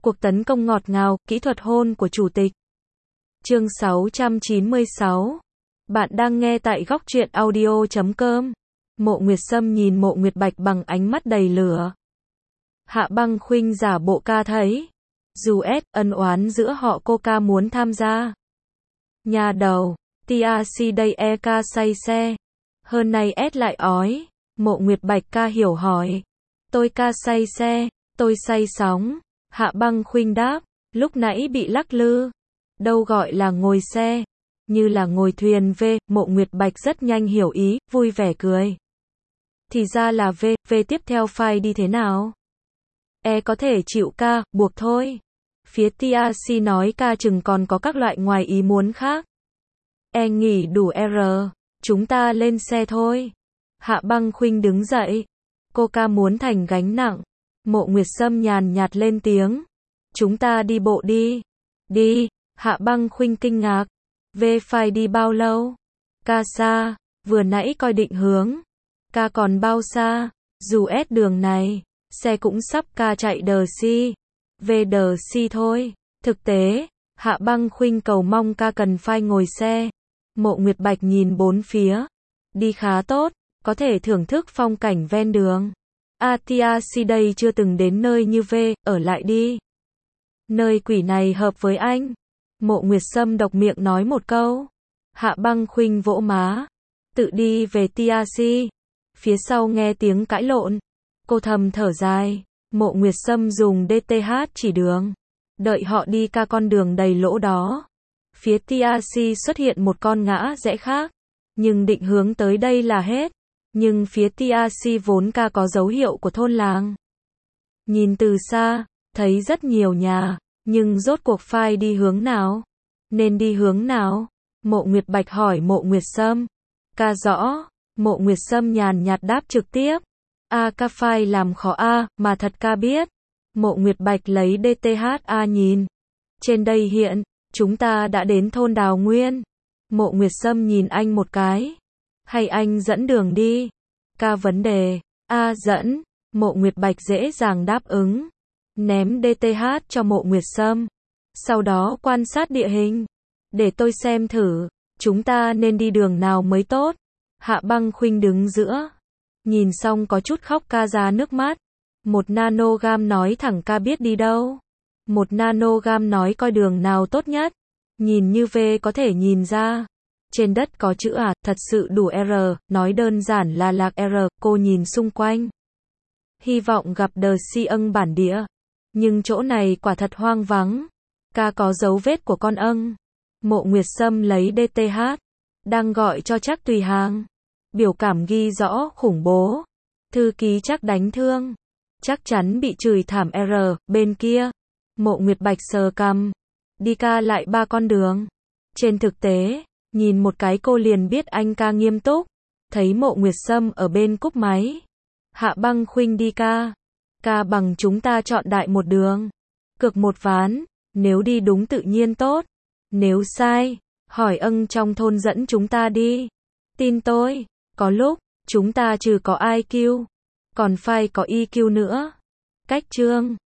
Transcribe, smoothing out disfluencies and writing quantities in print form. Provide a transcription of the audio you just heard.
Cuộc tấn công ngọt ngào, kỹ thuật hôn của chủ tịch. Chương 696. Bạn đang nghe tại góc truyện audio.com. Mộ Nguyệt Sâm nhìn Mộ Nguyệt Bạch bằng ánh mắt đầy lửa. Hạ Băng Khuynh giả bộ ca thấy. Dù ân oán giữa họ, cô ca muốn tham gia. Nhà đầu, TRC đây ca say xe. Hơn này lại ói. Mộ Nguyệt Bạch ca hiểu hỏi. Tôi ca say xe, tôi say sóng. Hạ Băng Khuynh đáp, lúc nãy bị lắc lư. Đâu gọi là ngồi xe, như là ngồi thuyền về. Mộ Nguyệt Bạch rất nhanh hiểu ý, vui vẻ cười. Thì ra là về tiếp theo phải đi thế nào? Có thể chịu ca, buộc thôi. Phía TRC nói ca chừng còn có các loại ngoài ý muốn khác. Nghỉ đủ chúng ta lên xe thôi. Hạ Băng Khuynh đứng dậy. Cô ca muốn thành gánh nặng. Mộ Nguyệt Sâm nhàn nhạt lên tiếng. Chúng ta đi bộ đi. Đi. Hạ Băng Khuynh kinh ngạc. Phải đi bao lâu? Ca xa. Vừa nãy coi định hướng. Ca còn bao xa? Dù đường này, xe cũng sắp ca chạy đờ si. Đờ si thôi. Thực tế, Hạ Băng Khuynh cầu mong ca cần phải ngồi xe. Mộ Nguyệt Bạch nhìn bốn phía. Đi khá tốt, có thể thưởng thức phong cảnh ven đường. TRC đây chưa từng đến nơi như ở lại đi. Nơi quỷ này hợp với anh. Mộ Nguyệt Sâm độc miệng nói một câu. Hạ Băng Khuynh vỗ má. Tự đi về TRC. Phía sau nghe tiếng cãi lộn. Cô thầm thở dài. Mộ Nguyệt Sâm dùng DTH chỉ đường. Đợi họ đi ca con đường đầy lỗ đó. Phía TRC xuất hiện một con ngã rẽ khác. Nhưng định hướng tới đây là hết. Nhưng phía TRC vốn ca có dấu hiệu của thôn làng. Nhìn từ xa, thấy rất nhiều nhà, nhưng rốt cuộc phải đi hướng nào? Nên đi hướng nào? Mộ Nguyệt Bạch hỏi Mộ Nguyệt Sâm. Ca rõ. Mộ Nguyệt Sâm nhàn nhạt đáp trực tiếp. Ca phải làm khó mà thật ca biết. Mộ Nguyệt Bạch lấy DTH nhìn. Trên đây hiện, chúng ta đã đến thôn Đào Nguyên. Mộ Nguyệt Sâm nhìn anh một cái. Hay anh dẫn đường đi? Ca vấn đề. Dẫn. Mộ Nguyệt Bạch dễ dàng đáp ứng. Ném DTH cho Mộ Nguyệt Sâm. Sau đó quan sát địa hình. Để tôi xem thử. Chúng ta nên đi đường nào mới tốt? Hạ Băng Khuynh đứng giữa. Nhìn xong có chút khóc ca ra nước mắt. 1 nanogam nói thẳng ca biết đi đâu. 1 nanogam nói coi đường nào tốt nhất. Nhìn như có thể nhìn ra. Trên đất có chữ thật sự đủ nói đơn giản là lạc cô nhìn xung quanh. Hy vọng gặp đờ si âng bản địa. Nhưng chỗ này quả thật hoang vắng. Ca có dấu vết của con âng. Mộ Nguyệt Sâm lấy DTH. Đang gọi cho Trác Tùy Hàng. Biểu cảm ghi rõ khủng bố. Thư ký Trác đánh thương. Chắc chắn bị chửi thảm bên kia. Mộ Nguyệt Bạch sờ cằm. Đi ca lại 3 con đường. Trên thực tế, nhìn một cái cô liền biết anh ca nghiêm túc. Thấy Mộ Nguyệt Sâm ở bên cúp máy. Hạ Băng Khuynh đi ca. Ca bằng chúng ta chọn đại một đường. Cược một ván. Nếu đi đúng tự nhiên tốt. Nếu sai, hỏi âng trong thôn dẫn chúng ta đi. Tin tôi, có lúc, chúng ta trừ có IQ, còn phải có EQ nữa. Cách chương